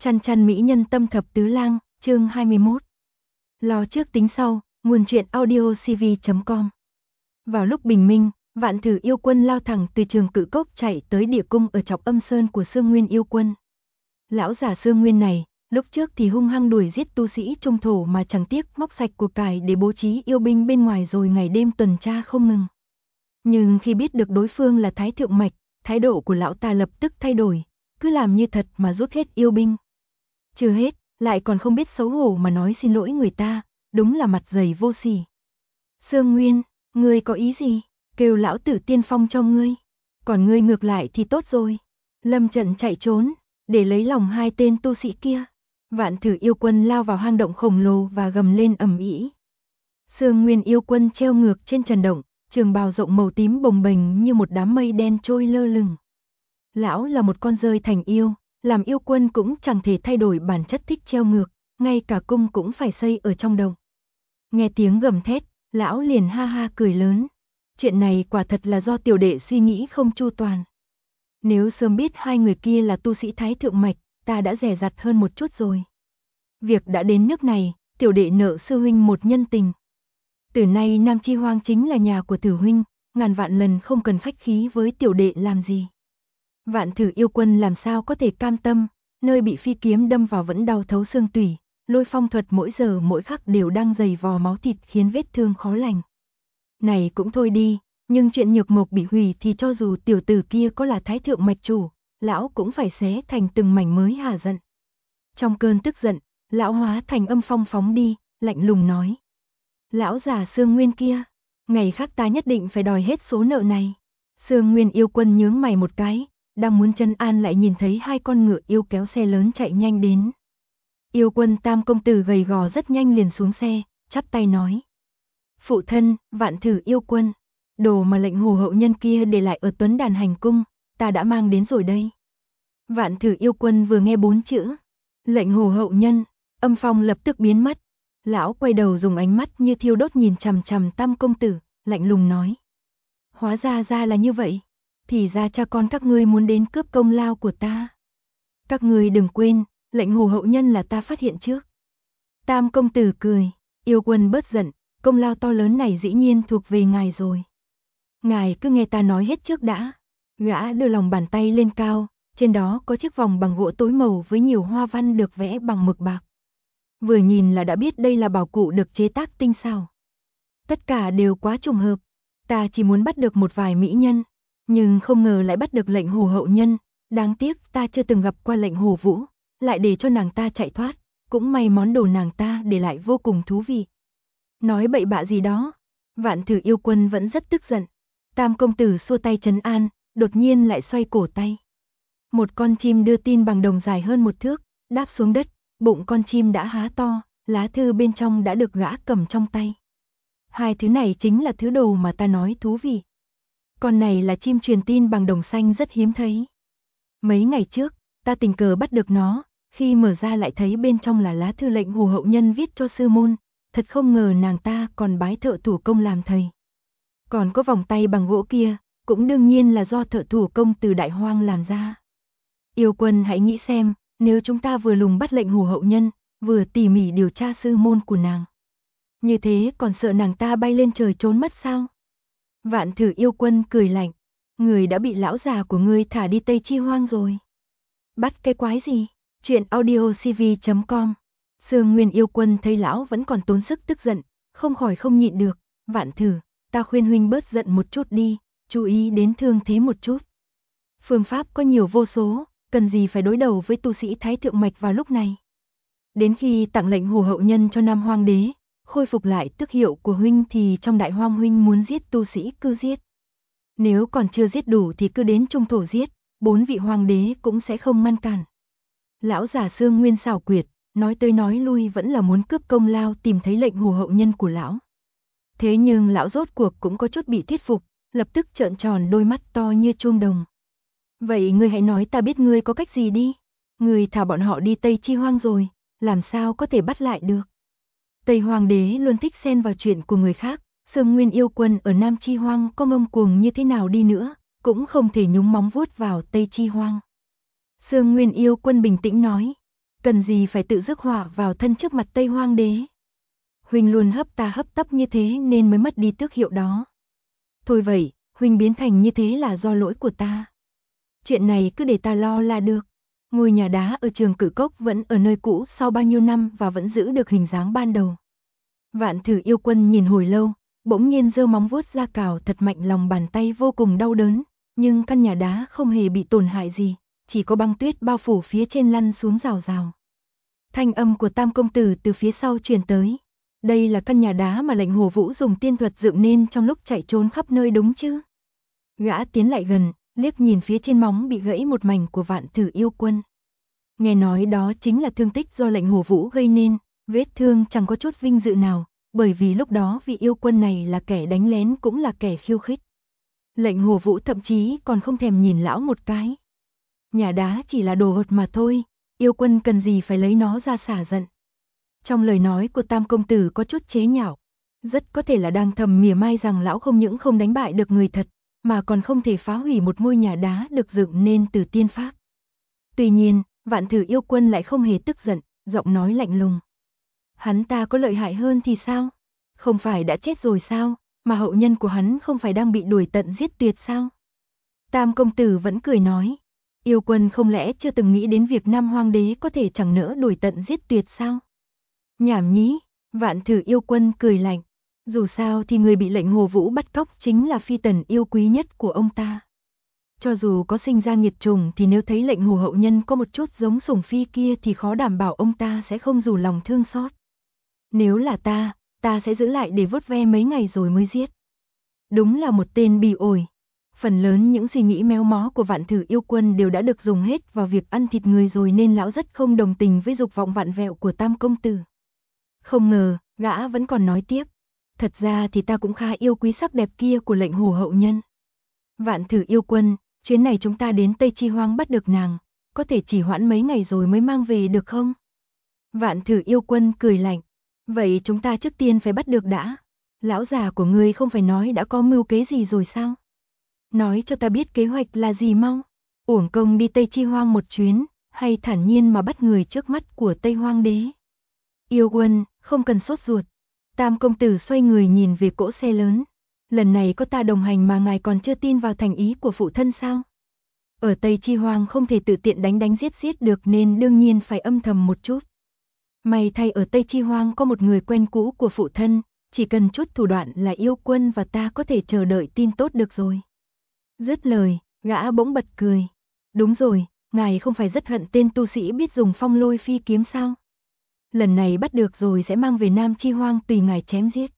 Chăn chăn mỹ nhân tâm thập tứ lang, chương 21. Lo trước tính sau, nguồn truyện audio cv.com. Vào lúc bình minh, Vạn Thử yêu quân lao thẳng từ Trường Cự Cốc chạy tới địa cung ở Trọc Âm Sơn của Sương Nguyên yêu quân. Lão già Sương Nguyên này, lúc trước thì hung hăng đuổi giết tu sĩ trung thổ mà chẳng tiếc móc sạch của cải để bố trí yêu binh bên ngoài rồi ngày đêm tuần tra không ngừng. Nhưng khi biết được đối phương là Thái Thượng Mạch, thái độ của lão ta lập tức thay đổi, cứ làm như thật mà rút hết yêu binh. Chưa hết, lại còn không biết xấu hổ mà nói xin lỗi người ta, đúng là mặt dày vô sỉ. Sương Nguyên, ngươi có ý gì? Kêu lão tử tiên phong cho ngươi. Còn ngươi ngược lại thì tốt rồi. Lâm trận chạy trốn, để lấy lòng hai tên tu sĩ kia. Vạn Thử yêu quân lao vào hang động khổng lồ và gầm lên ầm ĩ. Sương Nguyên yêu quân treo ngược trên trần động, trường bào rộng màu tím bồng bềnh như một đám mây đen trôi lơ lửng. Lão là một con rơi thành yêu, làm yêu quân cũng chẳng thể thay đổi bản chất thích treo ngược, ngay cả cung cũng phải xây ở trong động. Nghe tiếng gầm thét, lão liền ha ha cười lớn. Chuyện này quả thật là do tiểu đệ suy nghĩ không chu toàn. Nếu sớm biết hai người kia là tu sĩ Thái Thượng Mạch, ta đã dè dặt hơn một chút rồi. Việc đã đến nước này, tiểu đệ nợ sư huynh một nhân tình. Từ nay Nam Chi Hoang chính là nhà của Tử huynh, ngàn vạn lần không cần khách khí với tiểu đệ làm gì. Vạn Thử yêu quân làm sao có thể cam tâm, nơi bị phi kiếm đâm vào vẫn đau thấu xương tủy, lôi phong thuật mỗi giờ mỗi khắc đều đang giày vò máu thịt khiến vết thương khó lành. Này cũng thôi đi, nhưng chuyện nhược mộc bị hủy thì cho dù tiểu tử kia có là Thái Thượng Mạch chủ, lão cũng phải xé thành từng mảnh mới hả giận. Trong cơn tức giận, lão hóa thành âm phong phóng đi, lạnh lùng nói. Lão già Sương Nguyên kia, ngày khác ta nhất định phải đòi hết số nợ này. Sương Nguyên yêu quân nhướng mày một cái, đang muốn trấn an lại nhìn thấy hai con ngựa yêu kéo xe lớn chạy nhanh đến. Yêu quân Tam công tử gầy gò rất nhanh liền xuống xe, chắp tay nói. Phụ thân, Vạn Thử yêu quân, đồ mà lệnh Hồ hậu nhân kia để lại ở Tuấn Đàn hành cung, ta đã mang đến rồi đây. Vạn Thử yêu quân vừa nghe 4 chữ, lệnh Hồ hậu nhân, âm phong lập tức biến mất. Lão quay đầu dùng ánh mắt như thiêu đốt nhìn chằm chằm Tam công tử, lạnh lùng nói. Hóa ra là như vậy, thì ra cha con các ngươi muốn đến cướp công lao của ta. Các ngươi đừng quên, lệnh Hồ hậu nhân là ta phát hiện trước. Tam công tử cười, yêu quân bớt giận, công lao to lớn này dĩ nhiên thuộc về ngài rồi. Ngài cứ nghe ta nói hết trước đã. Gã đưa lòng bàn tay lên cao, trên đó có chiếc vòng bằng gỗ tối màu với nhiều hoa văn được vẽ bằng mực bạc. Vừa nhìn là đã biết đây là bảo cụ được chế tác tinh xảo. Tất cả đều quá trùng hợp, ta chỉ muốn bắt được một vài mỹ nhân, nhưng không ngờ lại bắt được lệnh Hồ hậu nhân, đáng tiếc ta chưa từng gặp qua lệnh Hồ Vũ, lại để cho nàng ta chạy thoát, cũng may món đồ nàng ta để lại vô cùng thú vị. Nói bậy bạ gì đó, Vạn Thử yêu quân vẫn rất tức giận. Tam công tử xua tay trấn an, đột nhiên lại xoay cổ tay. Một con chim đưa tin bằng đồng dài hơn 1 thước, đáp xuống đất, bụng con chim đã há to, lá thư bên trong đã được gã cầm trong tay. Hai thứ này chính là thứ đồ mà ta nói thú vị. Con này là chim truyền tin bằng đồng xanh rất hiếm thấy. Mấy ngày trước, ta tình cờ bắt được nó, khi mở ra lại thấy bên trong là lá thư lệnh Hồ hậu nhân viết cho sư môn, thật không ngờ nàng ta còn bái thợ thủ công làm thầy. Còn có vòng tay bằng gỗ kia, cũng đương nhiên là do thợ thủ công từ Đại Hoang làm ra. Yêu quân hãy nghĩ xem, nếu chúng ta vừa lùng bắt lệnh Hồ hậu nhân, vừa tỉ mỉ điều tra sư môn của nàng. Như thế còn sợ nàng ta bay lên trời trốn mất sao? Vạn Thử yêu quân cười lạnh, người đã bị lão già của ngươi thả đi Tây Chi Hoang rồi. Bắt cái quái gì? Chuyện audio cv.com. Sương Nguyên yêu quân thấy lão vẫn còn tốn sức tức giận, không khỏi không nhịn được. Vạn Thử, ta khuyên huynh bớt giận một chút đi, chú ý đến thương thế một chút. Phương pháp có nhiều vô số, cần gì phải đối đầu với tu sĩ Thái Thượng Mạch vào lúc này. Đến khi tặng lệnh Hồ hậu nhân cho Nam Hoang đế, khôi phục lại tước hiệu của huynh thì trong Đại Hoang huynh muốn giết tu sĩ cứ giết. Nếu còn chưa giết đủ thì cứ đến Trung Thổ giết, 4 vị hoàng đế cũng sẽ không ngăn cản. Lão già Sương Nguyên xảo quyệt, nói tới nói lui vẫn là muốn cướp công lao tìm thấy lệnh Hồ hậu nhân của lão. Thế nhưng lão rốt cuộc cũng có chút bị thuyết phục, lập tức trợn tròn đôi mắt to như chuông đồng. Vậy ngươi hãy nói ta biết ngươi có cách gì đi. Ngươi thả bọn họ đi Tây Chi Hoang rồi, làm sao có thể bắt lại được. Tây Hoàng đế luôn thích xen vào chuyện của người khác, Sương Nguyên yêu quân ở Nam Chi Hoang có ngông cuồng như thế nào đi nữa, cũng không thể nhúng móng vuốt vào Tây Chi Hoang. Sương Nguyên yêu quân bình tĩnh nói, cần gì phải tự rước họa vào thân trước mặt Tây Hoang đế. Huynh luôn hấp ta hấp tấp như thế nên mới mất đi tước hiệu đó. Thôi vậy, huynh biến thành như thế là do lỗi của ta. Chuyện này cứ để ta lo là được. Ngôi nhà đá ở Trường Cử Cốc vẫn ở nơi cũ sau bao nhiêu năm và vẫn giữ được hình dáng ban đầu. Vạn Thử Yêu Quân nhìn hồi lâu, bỗng nhiên giơ móng vuốt ra cào thật mạnh lòng bàn tay vô cùng đau đớn, nhưng căn nhà đá không hề bị tổn hại gì, chỉ có băng tuyết bao phủ phía trên lăn xuống rào rào. Thanh âm của Tam công tử từ phía sau truyền tới. Đây là căn nhà đá mà Lệnh Hồ Vũ dùng tiên thuật dựng nên trong lúc chạy trốn khắp nơi đúng chứ? Gã tiến lại gần, liếc nhìn phía trên móng bị gãy một mảnh của Vạn Thử Yêu Quân. Nghe nói đó chính là thương tích do Lệnh Hồ Vũ gây nên, vết thương chẳng có chút vinh dự nào, bởi vì lúc đó vị yêu quân này là kẻ đánh lén cũng là kẻ khiêu khích. Lệnh Hồ Vũ thậm chí còn không thèm nhìn lão một cái. Nhà đá chỉ là đồ vật mà thôi, yêu quân cần gì phải lấy nó ra xả giận. Trong lời nói của Tam công tử có chút chế nhạo, rất có thể là đang thầm mỉa mai rằng lão không những không đánh bại được người thật, mà còn không thể phá hủy một ngôi nhà đá được dựng nên từ tiên pháp. Tuy nhiên, Vạn Thử Yêu Quân lại không hề tức giận, giọng nói lạnh lùng. Hắn ta có lợi hại hơn thì sao? Không phải đã chết rồi sao, mà hậu nhân của hắn không phải đang bị đuổi tận giết tuyệt sao? Tam công tử vẫn cười nói, Yêu Quân không lẽ chưa từng nghĩ đến việc Nam Hoang đế có thể chẳng nỡ đuổi tận giết tuyệt sao? Nhảm nhí, Vạn Thử Yêu Quân cười lạnh, dù sao thì người bị Lệnh Hồ Vũ bắt cóc chính là phi tần yêu quý nhất của ông ta. Cho dù có sinh ra nghiệt trùng thì nếu thấy Lệnh Hồ hậu nhân có một chút giống sủng phi kia thì khó đảm bảo ông ta sẽ không dù lòng thương xót. Nếu là ta sẽ giữ lại để vuốt ve mấy ngày rồi mới giết. Đúng là một tên bỉ ổi. Phần lớn những suy nghĩ méo mó của Vạn Thử Yêu Quân đều đã được dùng hết vào việc ăn thịt người rồi nên lão rất không đồng tình với dục vọng vặn vẹo của Tam công tử. Không ngờ, gã vẫn còn nói tiếp. Thật ra thì ta cũng khá yêu quý sắc đẹp kia của Lệnh Hồ hậu nhân. Vạn Thử Yêu Quân, chuyến này chúng ta đến Tây Chi Hoang bắt được nàng, có thể chỉ hoãn mấy ngày rồi mới mang về được không? Vạn Thử Yêu Quân cười lạnh. Vậy chúng ta trước tiên phải bắt được đã. Lão già của ngươi không phải nói đã có mưu kế gì rồi sao? Nói cho ta biết kế hoạch là gì mau. Uổng công đi Tây Chi Hoang một chuyến, hay thản nhiên mà bắt người trước mắt của Tây Hoang đế. Yêu Quân, không cần sốt ruột. Tam công tử xoay người nhìn về cỗ xe lớn. Lần này có ta đồng hành mà ngài còn chưa tin vào thành ý của phụ thân sao? Ở Tây Chi Hoang không thể tự tiện đánh giết được nên đương nhiên phải âm thầm một chút. May thay ở Tây Chi Hoang có một người quen cũ của phụ thân, chỉ cần chút thủ đoạn là Yêu Quân và ta có thể chờ đợi tin tốt được rồi. Dứt lời, gã bỗng bật cười. Đúng rồi, ngài không phải rất hận tên tu sĩ biết dùng phong lôi phi kiếm sao? Lần này bắt được rồi sẽ mang về Nam Chi Hoang tùy ngài chém giết.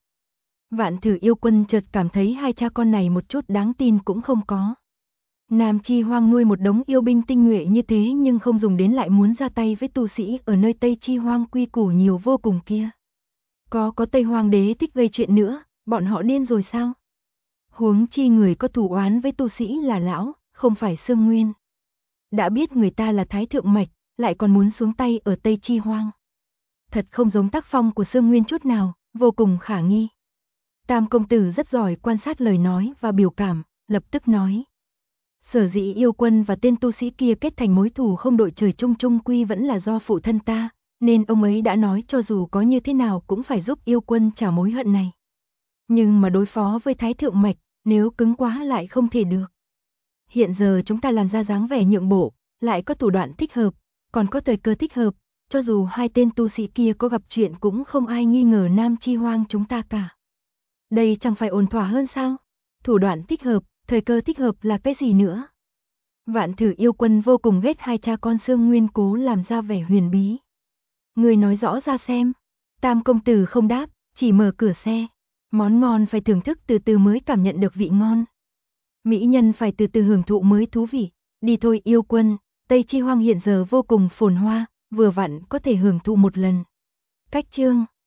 Vạn Thử Yêu Quân chợt cảm thấy hai cha con này một chút đáng tin cũng không có. Nam Chi Hoang nuôi một đống yêu binh tinh nhuệ như thế nhưng không dùng đến lại muốn ra tay với tu sĩ ở nơi Tây Chi Hoang quy củ nhiều vô cùng kia. Có Tây Hoang đế thích gây chuyện nữa, bọn họ điên rồi sao? Huống chi người có thù oán với tu sĩ là lão, không phải Sương Nguyên. Đã biết người ta là Thái Thượng Mạch, lại còn muốn xuống tay ở Tây Chi Hoang. Thật không giống tác phong của Sương Nguyên chút nào, vô cùng khả nghi. Tam công tử rất giỏi quan sát lời nói và biểu cảm, lập tức nói. Sở dĩ Yêu Quân và tên tu sĩ kia kết thành mối thù không đội trời chung quy vẫn là do phụ thân ta, nên ông ấy đã nói cho dù có như thế nào cũng phải giúp Yêu Quân trả mối hận này. Nhưng mà đối phó với Thái Thượng Mạch, nếu cứng quá lại không thể được. Hiện giờ chúng ta làm ra dáng vẻ nhượng bộ, lại có thủ đoạn thích hợp, còn có thời cơ thích hợp, cho dù hai tên tu sĩ kia có gặp chuyện cũng không ai nghi ngờ Nam Chi Hoang chúng ta cả. Đây chẳng phải ổn thỏa hơn sao? Thủ đoạn thích hợp, thời cơ thích hợp là cái gì nữa? Vạn Thử Yêu Quân vô cùng ghét hai cha con Sương Nguyên cố làm ra vẻ huyền bí. Người nói rõ ra xem. Tam công tử không đáp, chỉ mở cửa xe. Món ngon phải thưởng thức từ từ mới cảm nhận được vị ngon. Mỹ nhân phải từ từ hưởng thụ mới thú vị. Đi thôi Yêu Quân, Tây Chi Hoang hiện giờ vô cùng phồn hoa, vừa vặn có thể hưởng thụ một lần. Cách chương